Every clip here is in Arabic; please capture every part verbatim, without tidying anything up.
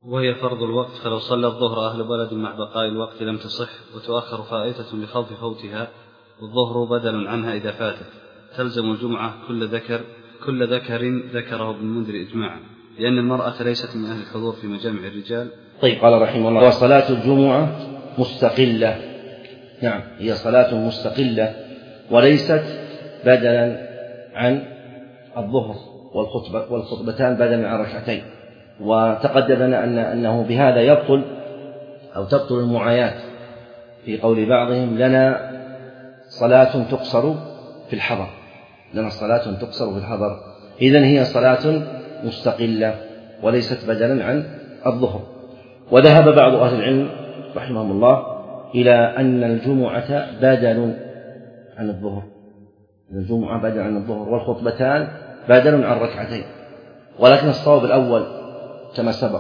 وهي فرض الوقت، فلو صلى الظهر أهل بلد مع بقاء الوقت لم تصح، وتؤخر فائتة لخوف فوتها، والظهر بدل عنها إذا فاتت، تلزم الجمعة كل ذكر كل ذكر ذكره ابن المنذر إجماعا، لأن المرأة ليست من أهل الحضور في مجامع الرجال. طيب، قال رحمه الله: وصلاة الجمعة مستقلة. نعم، هي صلاة مستقلة وليست بدلا عن الظهر، والخطبة والخطبتان بدلا عن ركعتين. وتقدم لنا أن أنه بهذا يبطل أو تبطل المعايات في قول بعضهم: لنا صلاة تقصر في الحضر، لنا صلاة تقصر في الحضر. إذن هي صلاة مستقلة وليست بدلا عن الظهر. وذهب بعض أهل العلم رحمهم الله إلى أن الجمعة بدل عن الظهر، الجمعة بدل عن الظهر، والخطبتان بدل عن ركعتين، ولكن الصواب الأول كما سبق.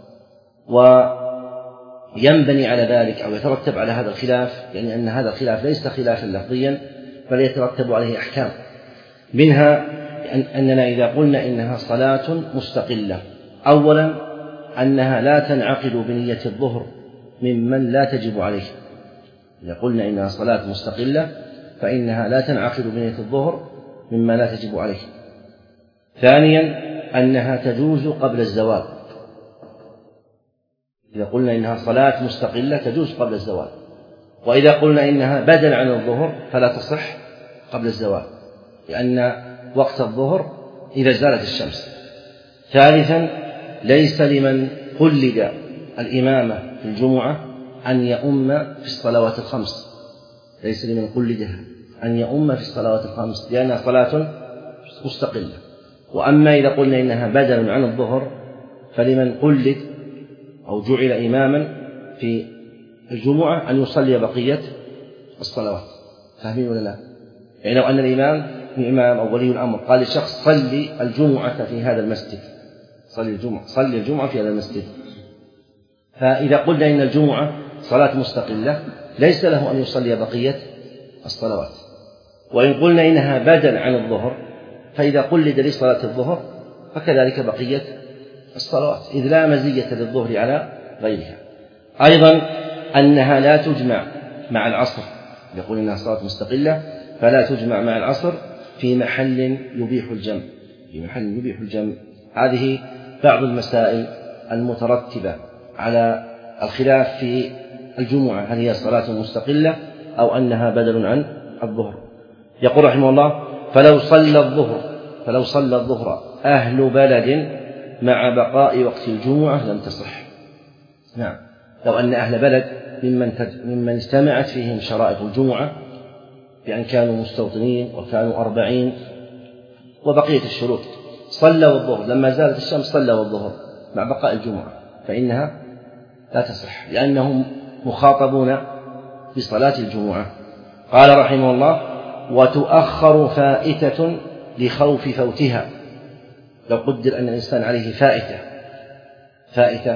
وينبني على ذلك أو يترتب على هذا الخلاف، يعني أن هذا الخلاف ليس خلافا لفظيا بل يترتب عليه أحكام، منها أننا إذا قلنا إنها صلاة مستقلة، أولا أنها لا تنعقد بنية الظهر ممن لا تجب عليه. إذا قلنا إنها صلاة مستقلة فإنها لا تنعقد بنية الظهر مما لا تجب عليه. ثانيا أنها تجوز قبل الزوال، إذا قلنا إنها صلاة مستقلة تجوز قبل الزوال. وإذا قلنا إنها بدل عن الظهر فلا تصح قبل الزوال، لأن وقت الظهر إذا زالت الشمس. ثالثا ليس لمن قلد الإمامة في الجمعة أن يؤم في الصلوات الخمس، ليس لمن قلدها أن يؤم في الصلوات الخمس لأنها صلاة مستقلة. وأما إذا قلنا إنها بدل عن الظهر فلمن قلد أو جعل إماما في الجمعة أن يصلي بقية الصلوات. فاهمين ولا لا؟ يعني لو أن الإمام إمام أو ولي الأمر قال للشخص: صلي الجمعة في هذا المسجد، صلي الجمعة صلي الجمعة في هذا المسجد. فإذا قلنا إن الجمعة صلاة مستقلة ليس له أن يصلي بقية الصلوات. وإن قلنا إنها بدل عن الظهر فإذا قلد لصلاة الظهر فكذلك بقية الصلوات، إذ لا مزية للظهر على غيرها. أيضا أنها لا تجمع مع العصر، يقول إنها صلاة مستقلة فلا تجمع مع العصر في محل يبيح الجمع، في محل يبيح الجمع. هذه بعض المسائل المترتبة على الخلاف في الجمعة، هل هي صلاة مستقلة أو أنها بدل عن الظهر. يقول رحمه الله: فلو صلى الظهر فلو صلى الظهر أهل بلد مع بقاء وقت الجمعة لم تصح. نعم، لو أن أهل بلد ممن ممن اجتمعت فيهم شرائط الجمعة بأن كانوا مستوطنين وكانوا أربعين وبقية الشروط، صلوا الظهر لما زالت الشمس، صلوا الظهر مع بقاء الجمعة، فإنها لا تصح لأنهم مخاطبون بصلاة الجمعة. قال رحمه الله: وتؤخر فائتة لخوف فوتها. لو قدر أن الإنسان عليه فائتة فائتة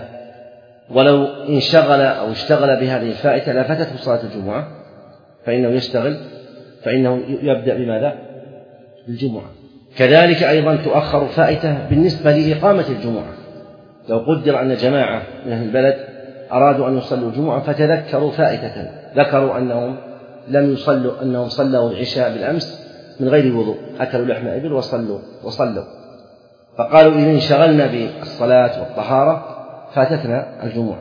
ولو انشغل أو اشتغل بهذه الفائتة لفتته صلاة الجمعة، فإنه يشتغل فإنه يبدأ بماذا؟ الجمعة. كذلك أيضا تؤخر فائتة بالنسبة لإقامة الجمعة. لو قدر أن جماعة من أهل البلد أرادوا أن يصلوا الجمعة فتذكروا فائتة، ذكروا أنهم لم يصلوا أنهم صلوا العشاء بالأمس من غير وضوء، أكلوا لحم إبل وصلوا وصلوا فقالوا: إذا انشغلنا بالصلاة والطهارة فاتتنا الجمعة،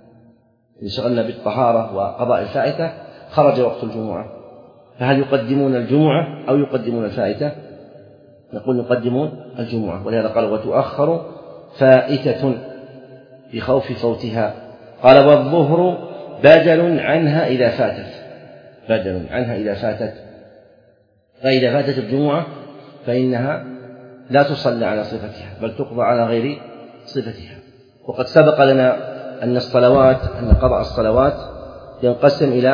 إذا انشغلنا بالطهارة وقضاء الفائتة خرج وقت الجمعة، فهل يقدمون الجمعة أو يقدمون الفائتة؟ نقول يقدمون الجمعة، ولهذا قال: وتؤخر فائتة بخوف فوتها. قال: والظهر بدل عنها إذا فاتت، بدل عنها إذا فاتت، فإذا فاتت الجمعة فإنها لا تصلى على صفتها بل تقضى على غير صفتها. وقد سبق لنا أن الصلوات أن قضاء الصلوات ينقسم إلى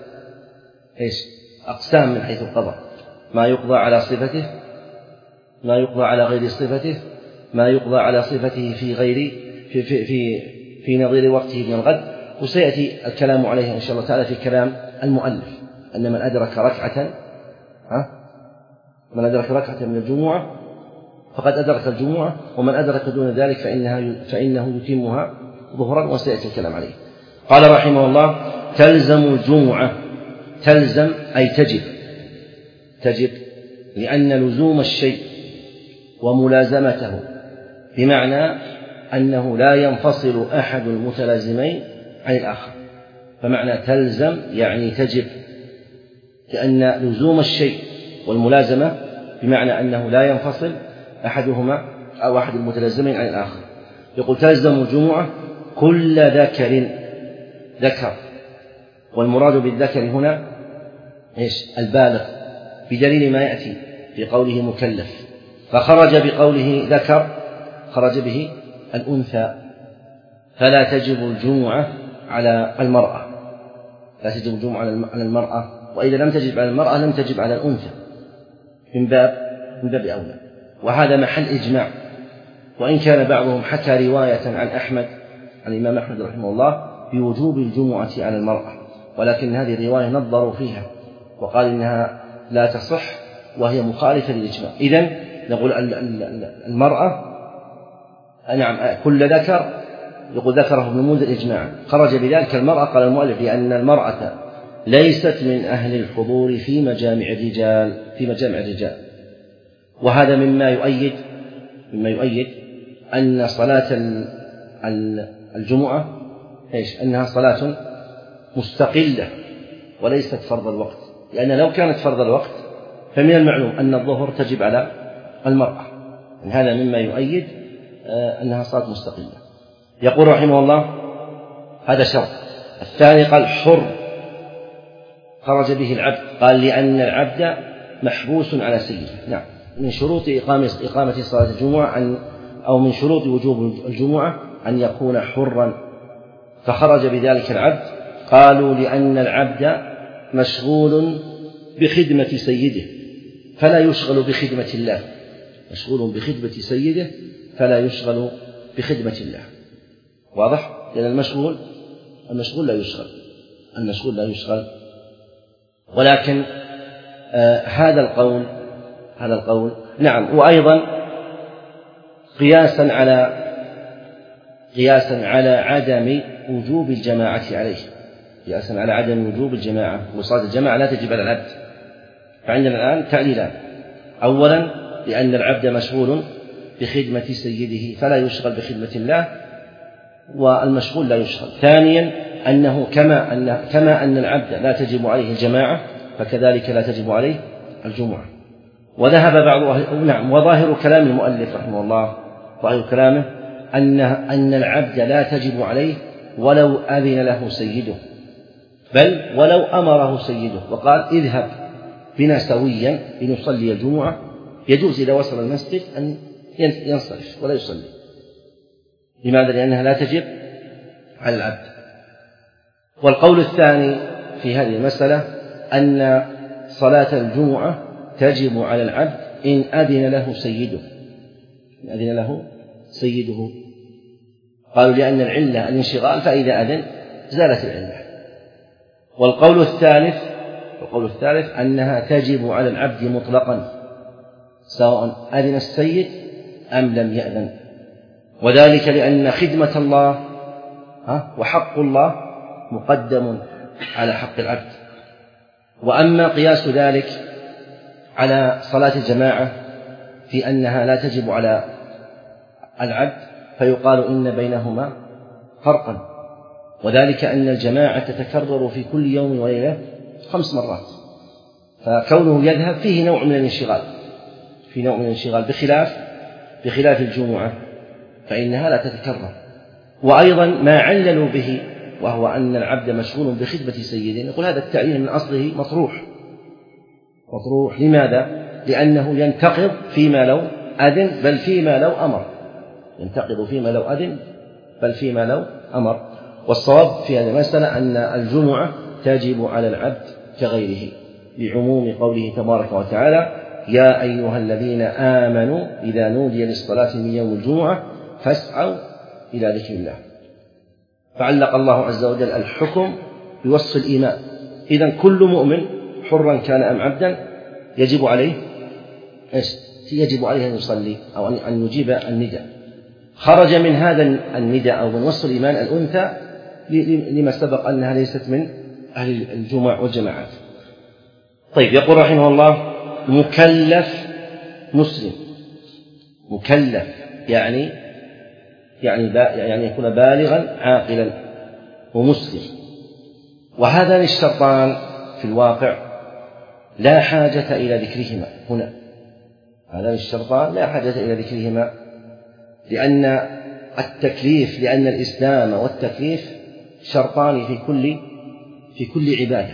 إيش؟ أقسام من حيث القضاء: ما يقضى على صفته، ما يقضى على غير صفته، ما يقضى على صفته في غير في في في, في نظير وقته من الغد. وسيأتي الكلام عليه إن شاء الله تعالى في كلام المؤلف أن من أدرك ركعة ها من أدرك ركعة من الجمعة فقد أدرك الجمعة، ومن أدرك دون ذلك فإنها فإنه يتمها ظهرا وسيأتي الكلام عليه. قال رحمه الله: تلزم الجمعة. تلزم أي تجب، تجب لأن لزوم الشيء وملازمته بمعنى أنه لا ينفصل أحد المتلازمين عن الآخر، فمعنى تلزم يعني تجب، لأن لزوم الشيء والملازمة بمعنى أنه لا ينفصل أحدهما أو أحد المتلازمين عن الآخر. يقول: تلزم الجمعة كل ذكر، ذكر، والمراد بالذكر هنا إيش؟ البالغ، بدليل ما يأتي في قوله مكلف، فخرج بقوله ذكر خرج به الأنثى، فلا تجب الجمعة على المرأة، لا تجب الجمعة على المرأة، وإذا لم تجب على المرأة لم تجب على الأنثى من باب من باب أولى. وهذا محل إجماع، وإن كان بعضهم حكى رواية عن أحمد عن الإمام أحمد رحمه الله بوجوب الجمعة على المرأة، ولكن هذه الرواية نظروا فيها وقال إنها لا تصح وهي مخالفة للإجماع. إذن نقول المرأة نعم كل ذكر، يقول ذكره ابن المنذر إجماعا، خرج بذلك المرأة. قال المؤلف: لأن المرأة ليست من أهل الحضور في مجامع الرجال في مجامع الرجال وهذا مما يؤيد مما يؤيد أن صلاة الجمعة إيش؟ أنها صلاة مستقلة وليست فرض الوقت، لأن لو كانت فرض الوقت فمن المعلوم أن الظهر تجب على المرأة، هذا مما يؤيد أنها صلاة مستقلة. يقول رحمه الله: هذا شرط. الثاني قال: حر، خرج به العبد، قال لأن العبد محبوس على سيده. نعم، من شروط إقامة إقامة صلاة الجمعة أن أو من شروط وجوب الجمعة أن يكون حرا، فخرج بذلك العبد. قالوا: لأن العبد مشغول بخدمة سيده فلا يشغل بخدمة الله، مشغول بخدمة سيده فلا يشغل بخدمة الله. واضح؟ لأن المشغول المشغول لا يشغل المشغول لا يشغل ولكن آه هذا القول هذا القول نعم. وأيضا قياسا على قياسا على عدم وجوب الجماعة عليه، قياسا على عدم وجوب الجماعة، وصلاة الجماعة لا تجب على العبد. فعندنا الآن تعليلان: أولا لأن العبد مشغول بخدمة سيده فلا يشغل بخدمة الله والمشغول لا يشغل. ثانيا أنه كما أن كما أن العبد لا تجب عليه الجماعة فكذلك لا تجب عليه الجمعة. وذهب بعض أهل نعم وظاهر كلام المؤلف رحمه الله ظاهر كلامه أن أن العبد لا تجب عليه ولو أذن له سيده، بل ولو أمره سيده وقال: اذهب بنا سويا لنصلي الجمعة، يجوز إذا وصل المسجد أن ينصرف ولا يصلي. لماذا؟ لأنها لا تجب على العبد. والقول الثاني في هذه المسألة أن صلاة الجمعة تجب على العبد إن أذن له سيده إن أذن له سيده قالوا: لأن العلة الانشغال، فإذا أذن زالت العلة. والقول الثالث والقول الثالث أنها تجب على العبد مطلقا سواء أذن السيد أم لم يأذن، وذلك لأن خدمة الله وحق الله مقدم على حق العبد. وأما قياس ذلك على صلاة الجماعة في أنها لا تجب على العبد فيقال إن بينهما فرقا، وذلك أن الجماعة تتكرر في كل يوم وليلة خمس مرات، فكونه يذهب فيه نوع من الانشغال في نوع من الانشغال بخلاف بخلاف الجمعة فإنها لا تتكرر. وأيضا ما عللوا به وهو أن العبد مشغول بخدمة سيده، يقول هذا التعليل من أصله مطروح مطروح لماذا؟ لأنه ينتقض فيما لو أذن بل فيما لو أمر ينتقض فيما لو أذن بل فيما لو أمر. والصواب في هذه المسألة أن الجمعة تجب على العبد كغيره لعموم قوله تبارك وتعالى: يا أيها الذين آمنوا إذا نودي للصلاة من يوم الجمعة فاسعوا إلى ذكر الله. فعلق الله عز وجل الحكم بوصف الإيمان، إذن كل مؤمن حرا كان أم عبدا يجب عليه إيش؟ يجب عليه أن يصلي أو أن يجيب النداء. خرج من هذا النداء أو من وصف الإيمان الأنثى لما سبق أنها ليست من أهل الجمع والجماعات. طيب، يقول رحمه الله: مكلف مسلم. مكلف يعني يعني يعني يكون بالغا عاقلا ومسلم. وهذان الشرطان في الواقع لا حاجة إلى ذكرهما هنا. هذان الشرطان لا حاجة إلى ذكرهما لأن التكليف لأن الإسلام والتكليف شرطان في كل في كل عبادة.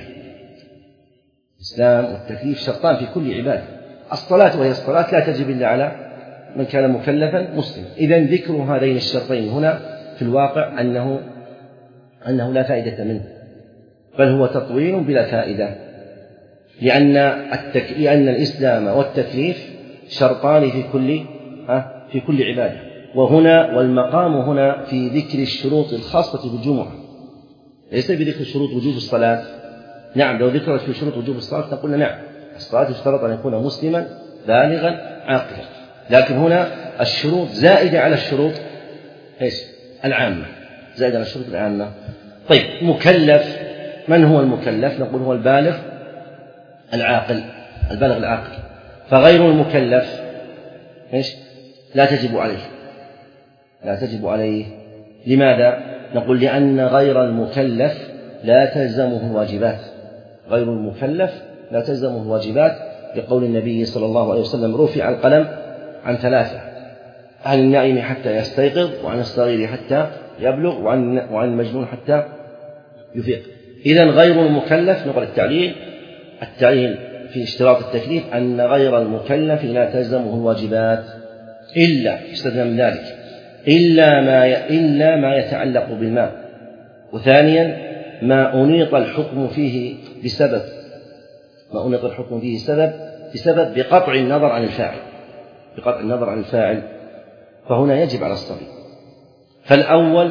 الإسلام والتكليف شرطان في كل عبادة. الصلاة وهي الصلاة لا تجب إلا على من كان مكلفا مسلما. إذن ذكر هذين الشرطين هنا في الواقع أنه أنه لا فائدة منه، بل هو تطويل بلا فائدة، لأن التك... لأن الإسلام والتكليف شرطان في كل ها في كل عبادة. وهنا والمقام هنا في ذكر الشروط الخاصة بالجمعة، ليس بذكر شروط وجوب الصلاة. نعم، لو ذكرت في شروط وجوب الصلاة نقول نعم، الصلاة يشترط أن يكون مسلما بالغا عاقلا، لكن هنا الشروط زائدة على الشروط ايش؟ العامة، زائدة على الشروط العامة. طيب، مكلف، من هو المكلف؟ نقول هو البالغ العاقل، البالغ العاقل. فغير المكلف ايش؟ لا تجب عليه، لا تجب عليه. لماذا؟ نقول لأن غير المكلف لا تلزمه الواجبات، غير المكلف لا تلزمه الواجبات، لقول النبي صلى الله عليه وسلم: رفع القلم عن ثلاثة: عن النائم حتى يستيقظ، وعن الصغير حتى يبلغ، وعن وعن المجنون حتى يفيق. إذن غير المكلف، نقول التعليل التعليل في اشتراط التكليف أن غير المكلف لا تلزمه الواجبات إلا استثنى من ذلك إلا ما إلا ما يتعلق بالماء. وثانيا ما أنيط الحكم فيه بسبب ما أنيط الحكم فيه سبب بسبب بقطع النظر عن الفاعل بقطع النظر عن الفاعل فهنا يجب على الصبي. فالأول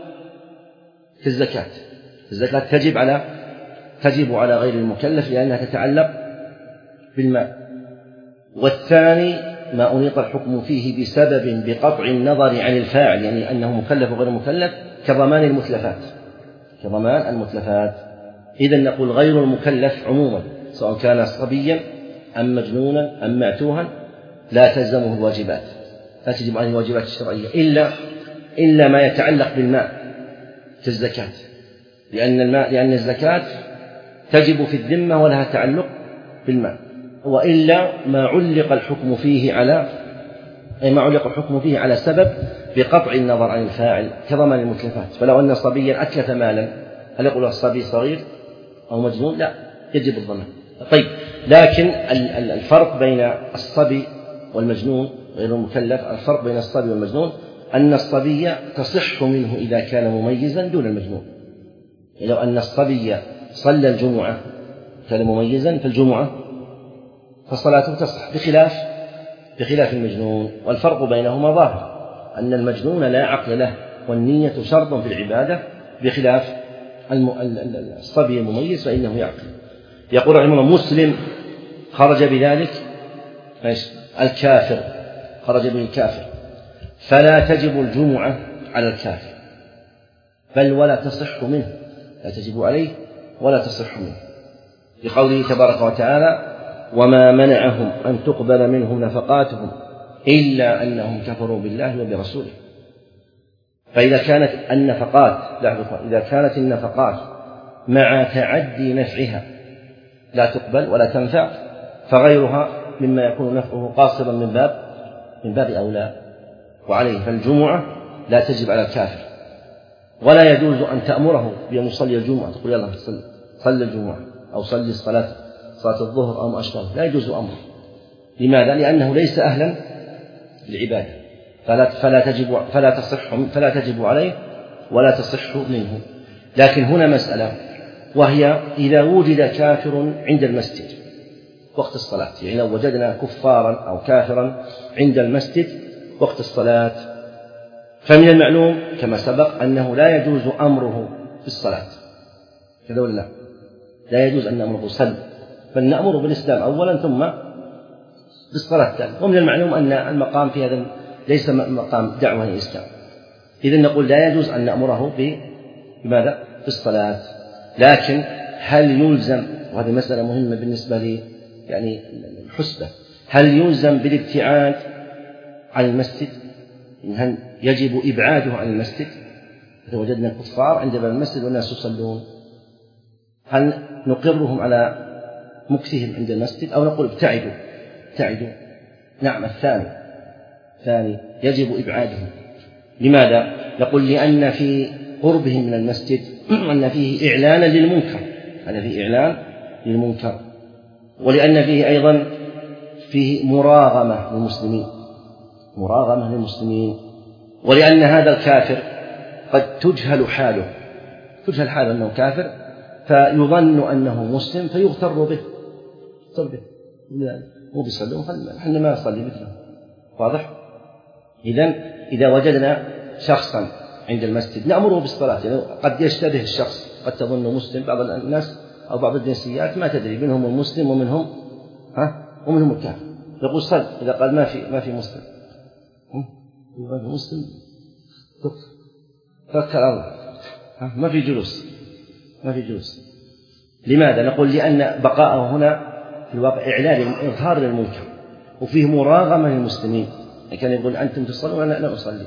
في الزكاة الزكاة تجب على تجب على غير المكلف لأنها تتعلق بالماء. والثاني ما أنيط الحكم فيه بسبب بقطع النظر عن الفاعل، يعني أنه مكلف وغير مكلف، كضمان المتلفات كضمان المتلفات. إذن نقول غير المكلف عموما سواء كان صبيا أم مجنونا أم معتوها لا تلزمه الواجبات، لا تجب عليه الواجبات الشرعية إلا إلا ما يتعلق بالماء كالزكاة، لأن الماء لأن الزكاة تجب في الذمة ولها تعلق بالماء. وإلا ما علق الحكم فيه على أي ما علق الحكم فيه على سبب بقطع النظر عن الفاعل كضمان المتلفات. فلو أن صبيا أتلف مالا هل يقول الصبي صغير أو مجنون؟ لا، يجب الضمان. طيب، لكن الفرق بين الصبي والمجنون غير المكلف، الفرق بين الصبي والمجنون أن الصبي تصح منه إذا كان مميزا دون المجنون. لو أن الصبي صلى الجمعة كان مميزا فالجمعة فصلاته تصح، بخلاف بخلاف المجنون. والفرق بينهما ظاهر، أن المجنون لا عقل له والنية شرط في العبادة، بخلاف الصبي المميز فإنه يعقل. يقول رحمه الله: مسلم خرج بذلك الكافر، خرج به الكافر، فلا تجب الجمعة على الكافر، بل ولا تصح منه، لا تجب عليه ولا تصح منه، لقوله تبارك وتعالى: وما منعهم أن تقبل منهم نفقاتهم إلا أنهم كفروا بالله وبرسوله. فإذا كانت النفقات إذا كانت النفقات مع تعدي نفعها لا تقبل ولا تنفع، فغيرها مما يكون نفعه قاصرا من باب من باب أولى. وعليه فالجمعة لا تجب على الكافر، ولا يجوز أن تأمره بأن يصلي الجمعة، تقول يلا صلي الجمعة أو صلي الصلاة صلاة الظهر أو ما أشبه، لا يجوز أمره. لماذا؟ لأنه ليس أهلا للعبادة، فلا فلا تجب فلا تصح فلا تجب عليه ولا تصح منه. لكن هنا مسألة، وهي إذا وجد كافر عند المسجد وقت الصلاة، يعني لو وجدنا كفارا أو كافرا عند المسجد وقت الصلاة، فمن المعلوم كما سبق أنه لا يجوز أمره في الصلاة، كذا ولا لا؟ لا يجوز أن نأمره صل، بل نأمره بالإسلام أولا ثم بالصلاة الثانية. ومن المعلوم أن المقام في هذا ليس مقام دعوة إلى الإسلام. إذن نقول لا يجوز أن نأمره بماذا؟ بالصلاة. لكن هل يلزم، وهذه مسألة مهمة بالنسبة لي يعني الحسبة، هل يلزم بالابتعاد عن المسجد؟ هل يجب إبعاده عن المسجد؟ إذا وجدنا الكفار عند باب المسجد والناس يصلون، هل نقرهم على مكثهم عند المسجد أو نقول ابتعدوا ابتعدوا؟ نعم، الثاني الثاني يجب إبعادهم. لماذا؟ نقول لأن في قربهم من المسجد أن فيه إعلانا للمنكر، أن فيه إعلان للمنكر، ولأن فيه أيضا فيه مراغمة للمسلمين، مراغمة للمسلمين، ولأن هذا الكافر قد تجهل حاله، تجهل حاله أنه كافر فيظن أنه مسلم فيغتر به، يغتر به مو بيصلون احنا ما نصلي مثله. واضح؟ إذن إذا وجدنا شخصا عند المسجد نأمره بالصلاة، يعني قد يشتبه الشخص، قد تظن مسلم، بعض الناس أو بعض الجنسيات ما تدري منهم المسلم ومنهم ها ومنهم الكافر، يقول صل، إذا قال ما في ما في مسلم ما في مسلم فكر الله، ما في جلوس ما في جلوس. لماذا؟ نقول لأن بقاءه هنا في الواقع إعلان إظهار للمنكر، وفيه مراغمة للمسلمين، كان يقول أنتم تصلون وأنا لا أصلي،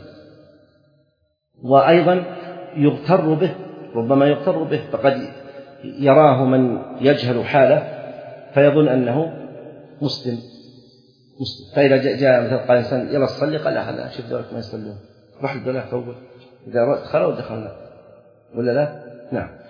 وأيضا يغتر به، ربما يغتر به، فقد يراه من يجهل حاله فيظن أنه مسلم مسلم فإذا جاء مثل قال إنسان يلا صلي، قال لا لا شوف دولك ما يصلون، روح الدولة فوق، إذا خلوا دخلنا ولا لا؟ نعم.